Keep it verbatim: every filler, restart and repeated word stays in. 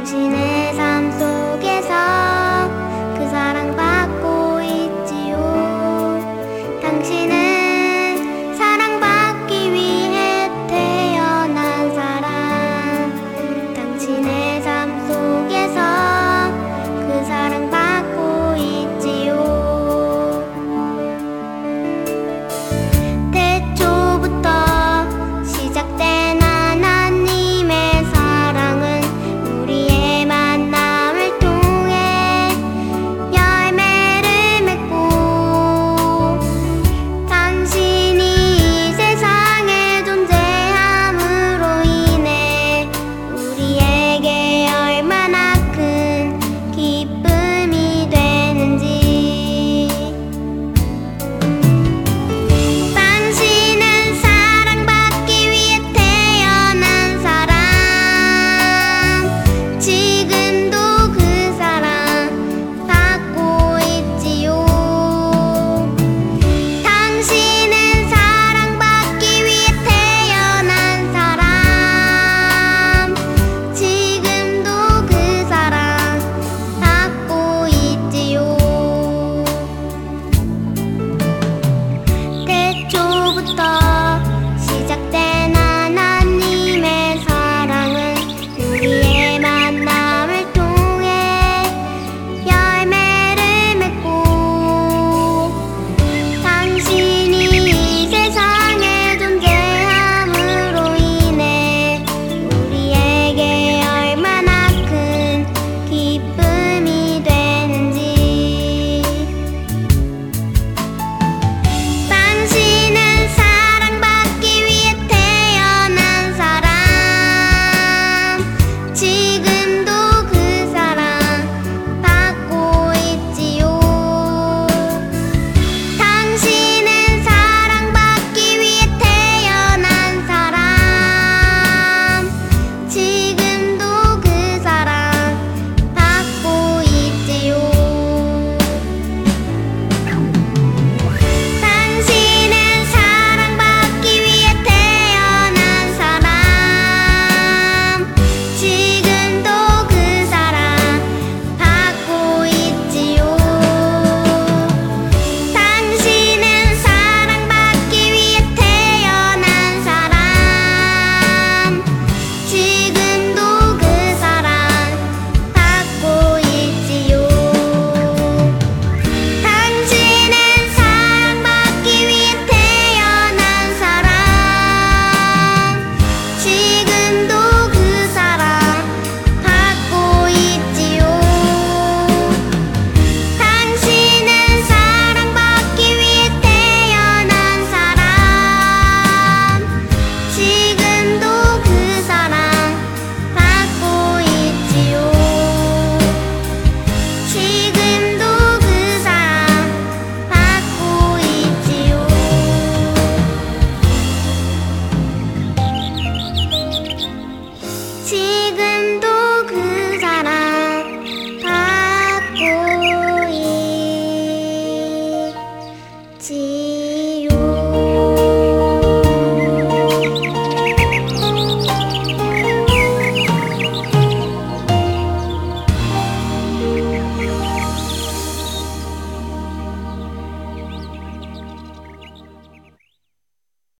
당신의 삶 속에서 그 사랑 받고 있지요. 당신은 사랑받기 위해 태어난 사람. 당신의 삶 속에서 그 사랑 받고 있지요. 태초부터 시작된 하나님의 사랑은 우리의 만남을 통해 열매를 맺고, 당신이 이 세상에 존재함으로 인해 우리에게 얼마나 큰 기쁨이 되는지. 당신은 사랑받기 위해 태어난 사람. 지금도 그 사랑 받고 있지요. 당신은 사랑받기 위해 태어난 사람. 지금도 그 사랑 받고 있지요. 태초부터 시작된 하나님의 사랑은 우리의 만남을 통해 열매를 맺고, 당신이 이 세상에 존재함으로 인해 우리에게 얼마나 큰 기쁨이 되는지. 당신은 사랑받기 위해 태어난 사람. 지금도 그 사랑 받고 있지요. 당신은 사랑받기 위해 태어난 사람. 지금도 그 사랑 받고 있지요. 당신은 사랑받기 위해 태어난 사람. 지금도 그 사랑 받고 있지요. 당신은 사랑받기 위해 태어난 사람. 지금도 그 사랑 받고 있지요. 당신은 사랑받기 위해 태어난 사람. 지금도 그 사랑 받고 있지요. 당신은 사랑받기 위해 태어난 사람. 지금도 그 사랑 받고 있지요. 지금도 그 사랑 받고 있지요. 지금도 그 사랑 받고 있지요.